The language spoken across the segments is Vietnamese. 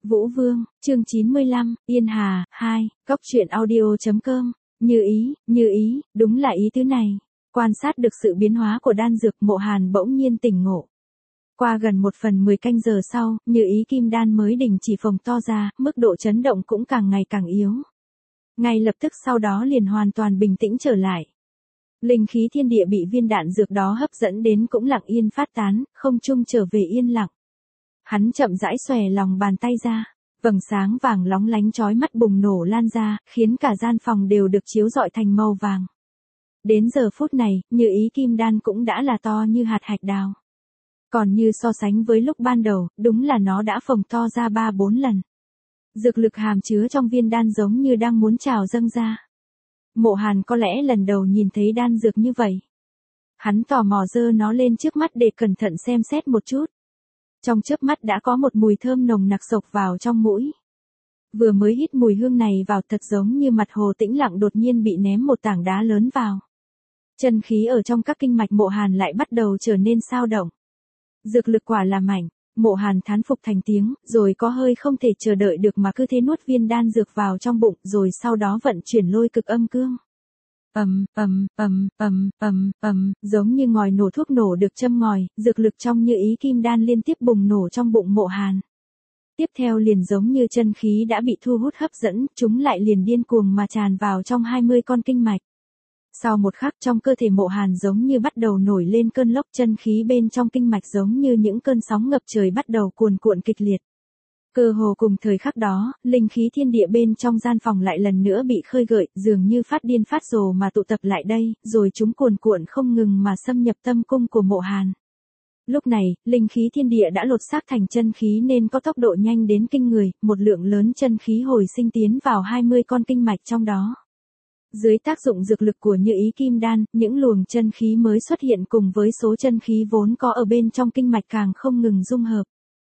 Vũ Vương, chương 95, Yên Hà, 2, Cốc truyện audio.com, như ý, đúng là ý tứ này. Quan sát được sự biến hóa của đan dược, Mộ Hàn bỗng nhiên tỉnh ngộ. Qua gần 1/10 canh giờ sau, như ý kim đan mới đình chỉ phồng to ra, mức độ chấn động cũng càng ngày càng yếu. Ngay lập tức sau đó liền hoàn toàn bình tĩnh trở lại. Linh khí thiên địa bị viên đạn dược đó hấp dẫn đến cũng lặng yên phát tán, không trung trở về yên lặng. Hắn chậm rãi xòe lòng bàn tay ra, vầng sáng vàng lóng lánh chói mắt bùng nổ lan ra, khiến cả gian phòng đều được chiếu rọi thành màu vàng. Đến giờ phút này, như ý kim đan cũng đã là to như hạt hạch đào. Còn như so sánh với lúc ban đầu, đúng là nó đã phồng to ra 3-4 lần. Dược lực hàm chứa trong viên đan giống như đang muốn trào dâng ra. Mộ Hàn có lẽ lần đầu nhìn thấy đan dược như vậy. Hắn tò mò giơ nó lên trước mắt để cẩn thận xem xét một chút. Trong chớp mắt đã có một mùi thơm nồng nặc xộc vào trong mũi. Vừa mới hít mùi hương này vào thật giống như mặt hồ tĩnh lặng đột nhiên bị ném một tảng đá lớn vào. Chân khí ở trong các kinh mạch Mộ Hàn lại bắt đầu trở nên xao động. Dược lực quả là mạnh, Mộ Hàn thán phục thành tiếng, rồi có hơi không thể chờ đợi được mà cứ thế nuốt viên đan dược vào trong bụng, rồi sau đó vận chuyển lôi cực âm cương. Giống như ngòi nổ thuốc nổ được châm ngòi, dược lực trong như ý kim đan liên tiếp bùng nổ trong bụng Mộ Hàn. Tiếp theo liền giống như chân khí đã bị thu hút hấp dẫn, chúng lại liền điên cuồng mà tràn vào trong 20 con kinh mạch. Sau một khắc trong cơ thể Mộ Hàn giống như bắt đầu nổi lên cơn lốc, chân khí bên trong kinh mạch giống như những cơn sóng ngập trời bắt đầu cuồn cuộn kịch liệt. Cơ hồ cùng thời khắc đó, linh khí thiên địa bên trong gian phòng lại lần nữa bị khơi gợi, dường như phát điên phát rồ mà tụ tập lại đây, rồi chúng cuồn cuộn không ngừng mà xâm nhập tâm cung của Mộ Hàn. Lúc này, linh khí thiên địa đã lột xác thành chân khí nên có tốc độ nhanh đến kinh người, một lượng lớn chân khí hồi sinh tiến vào 20 con kinh mạch trong đó. Dưới tác dụng dược lực của như ý kim đan, những luồng chân khí mới xuất hiện cùng với số chân khí vốn có ở bên trong kinh mạch càng không ngừng dung hợp.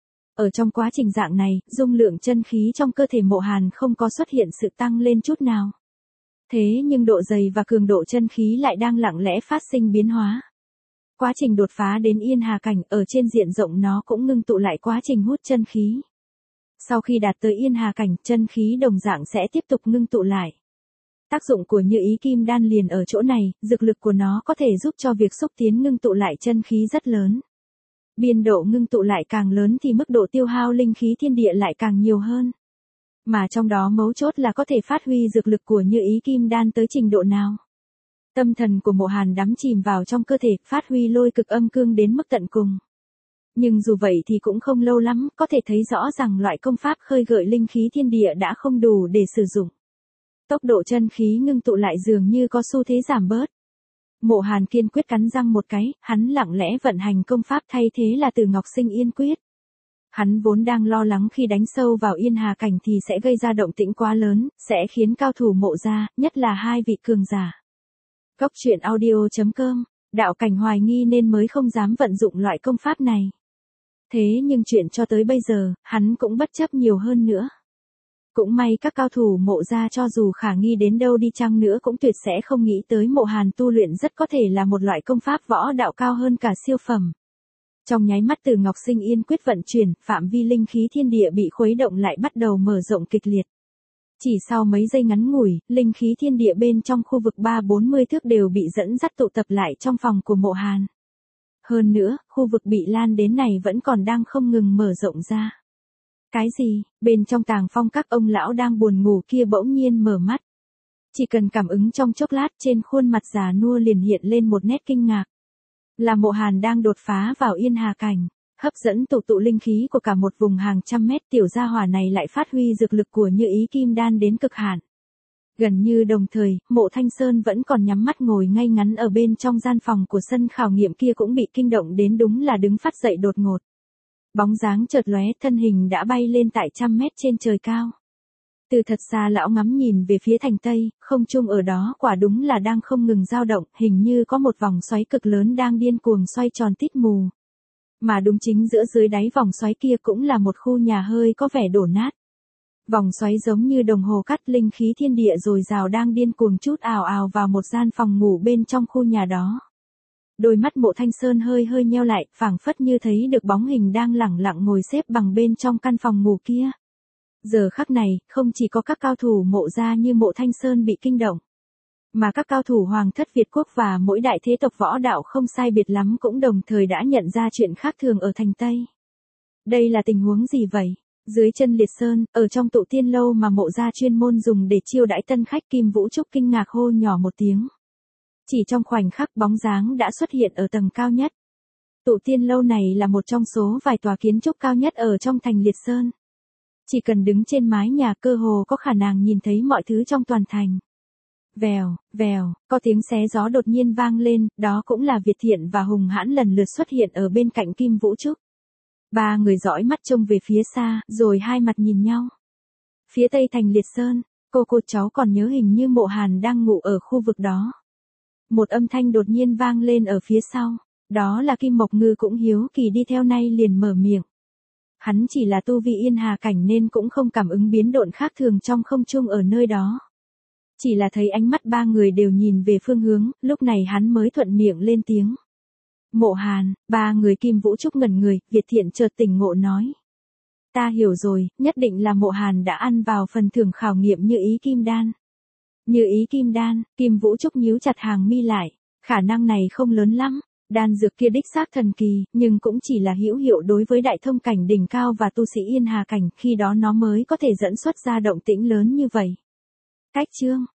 Ở trong quá trình dạng này, dung lượng chân khí trong cơ thể Mộ Hàn không có xuất hiện sự tăng lên chút nào. Thế nhưng độ dày và cường độ chân khí lại đang lặng lẽ phát sinh biến hóa. Quá trình đột phá đến Yên Hà cảnh, ở trên diện rộng nó cũng ngưng tụ lại quá trình hút chân khí. Sau khi đạt tới Yên Hà cảnh, chân khí đồng dạng sẽ tiếp tục ngưng tụ lại. Tác dụng của như ý kim đan liền ở chỗ này, dược lực của nó có thể giúp cho việc xúc tiến ngưng tụ lại chân khí rất lớn. Biên độ ngưng tụ lại càng lớn thì mức độ tiêu hao linh khí thiên địa lại càng nhiều hơn. Mà trong đó mấu chốt là có thể phát huy dược lực của như ý kim đan tới trình độ nào. Tâm thần của Mộ Hàn đắm chìm vào trong cơ thể, phát huy lôi cực âm cương đến mức tận cùng. Nhưng dù vậy thì cũng không lâu lắm, có thể thấy rõ rằng loại công pháp khơi gợi linh khí thiên địa đã không đủ để sử dụng. Tốc độ chân khí ngưng tụ lại dường như có xu thế giảm bớt. Mộ Hàn kiên quyết cắn răng một cái, hắn lặng lẽ vận hành công pháp thay thế là Từ Ngọc Sinh Yên Quyết. Hắn vốn đang lo lắng khi đánh sâu vào Yên Hà cảnh thì sẽ gây ra động tĩnh quá lớn, sẽ khiến cao thủ Mộ gia, nhất là hai vị cường giả. Cốc truyện audio.com, đạo cảnh hoài nghi nên mới không dám vận dụng loại công pháp này. Thế nhưng chuyện cho tới bây giờ, hắn cũng bất chấp nhiều hơn nữa. Cũng may các cao thủ Mộ gia cho dù khả nghi đến đâu đi chăng nữa cũng tuyệt sẽ không nghĩ tới Mộ Hàn tu luyện rất có thể là một loại công pháp võ đạo cao hơn cả siêu phẩm. Trong nháy mắt Từ Ngọc Sinh Yên Quyết vận chuyển, phạm vi linh khí thiên địa bị khuấy động lại bắt đầu mở rộng kịch liệt. Chỉ sau mấy giây ngắn ngủi, linh khí thiên địa bên trong khu vực 3-40 thước đều bị dẫn dắt tụ tập lại trong phòng của Mộ Hàn. Hơn nữa, khu vực bị lan đến này vẫn còn đang không ngừng mở rộng ra. Cái gì? Bên trong Tàng Phong các ông lão đang buồn ngủ kia bỗng nhiên mở mắt. Chỉ cần cảm ứng trong chốc lát trên khuôn mặt già nua liền hiện lên một nét kinh ngạc. Là Mộ Hàn đang đột phá vào Yên Hà cảnh, hấp dẫn tụ linh khí của cả một vùng hàng trăm mét, tiểu gia hỏa này lại phát huy dược lực của như ý kim đan đến cực hạn. Gần như đồng thời, Mộ Thanh Sơn vẫn còn nhắm mắt ngồi ngay ngắn ở bên trong gian phòng của sân khảo nghiệm kia cũng bị kinh động đến đúng là đứng phát dậy đột ngột. Bóng dáng chợt lóe, thân hình đã bay lên tại trăm mét trên trời cao. Từ thật xa lão ngắm nhìn về phía thành tây, không trung ở đó quả đúng là đang không ngừng dao động, hình như có một vòng xoáy cực lớn đang điên cuồng xoay tròn tít mù. Mà đúng chính giữa dưới đáy vòng xoáy kia cũng là một khu nhà hơi có vẻ đổ nát. Vòng xoáy giống như đồng hồ cắt, linh khí thiên địa dồi dào đang điên cuồng trút ào ào vào một gian phòng ngủ bên trong khu nhà đó. Đôi mắt Mộ Thanh Sơn hơi nheo lại, phảng phất như thấy được bóng hình đang lẳng lặng ngồi xếp bằng bên trong căn phòng ngủ kia. Giờ khắc này, không chỉ có các cao thủ Mộ gia như Mộ Thanh Sơn bị kinh động, mà các cao thủ Hoàng thất Việt quốc và mỗi đại thế tộc võ đạo không sai biệt lắm cũng đồng thời đã nhận ra chuyện khác thường ở thành Tây. Đây là tình huống gì vậy? Dưới chân Liệt Sơn, ở trong tụ tiên lâu mà Mộ gia chuyên môn dùng để chiêu đãi tân khách, Kim Vũ Trúc kinh ngạc hô nhỏ một tiếng. Chỉ trong khoảnh khắc bóng dáng đã xuất hiện ở tầng cao nhất. Tụ tiên lâu này là một trong số vài tòa kiến trúc cao nhất ở trong thành Liệt Sơn. Chỉ cần đứng trên mái nhà cơ hồ có khả năng nhìn thấy mọi thứ trong toàn thành. Vèo, vèo, có tiếng xé gió đột nhiên vang lên, đó cũng là Việt Thiện và Hùng Hãn lần lượt xuất hiện ở bên cạnh Kim Vũ Trúc. Ba người dõi mắt trông về phía xa, rồi hai mặt nhìn nhau. Phía tây thành Liệt Sơn, cô cháu còn nhớ hình như Mộ Hàn đang ngủ ở khu vực đó. Một âm thanh đột nhiên vang lên ở phía sau, đó là Kim Mộc Ngư cũng hiếu kỳ đi theo nay liền mở miệng. Hắn chỉ là tu vi Yên Hà cảnh nên cũng không cảm ứng biến độn khác thường trong không trung ở nơi đó. Chỉ là thấy ánh mắt ba người đều nhìn về phương hướng, lúc này hắn mới thuận miệng lên tiếng. Mộ Hàn, ba người Kim Vũ Trúc ngẩn người, Việt Thiện chợt tỉnh ngộ nói. Ta hiểu rồi, nhất định là Mộ Hàn đã ăn vào phần thưởng khảo nghiệm như ý kim đan. Như ý kim đan, Kim Vũ Trúc nhíu chặt hàng mi lại, khả năng này không lớn lắm, đan dược kia đích xác thần kỳ, nhưng cũng chỉ là hữu hiệu đối với đại thông cảnh đỉnh cao và tu sĩ Yên Hà cảnh, khi đó nó mới có thể dẫn xuất ra động tĩnh lớn như vậy. Cách chương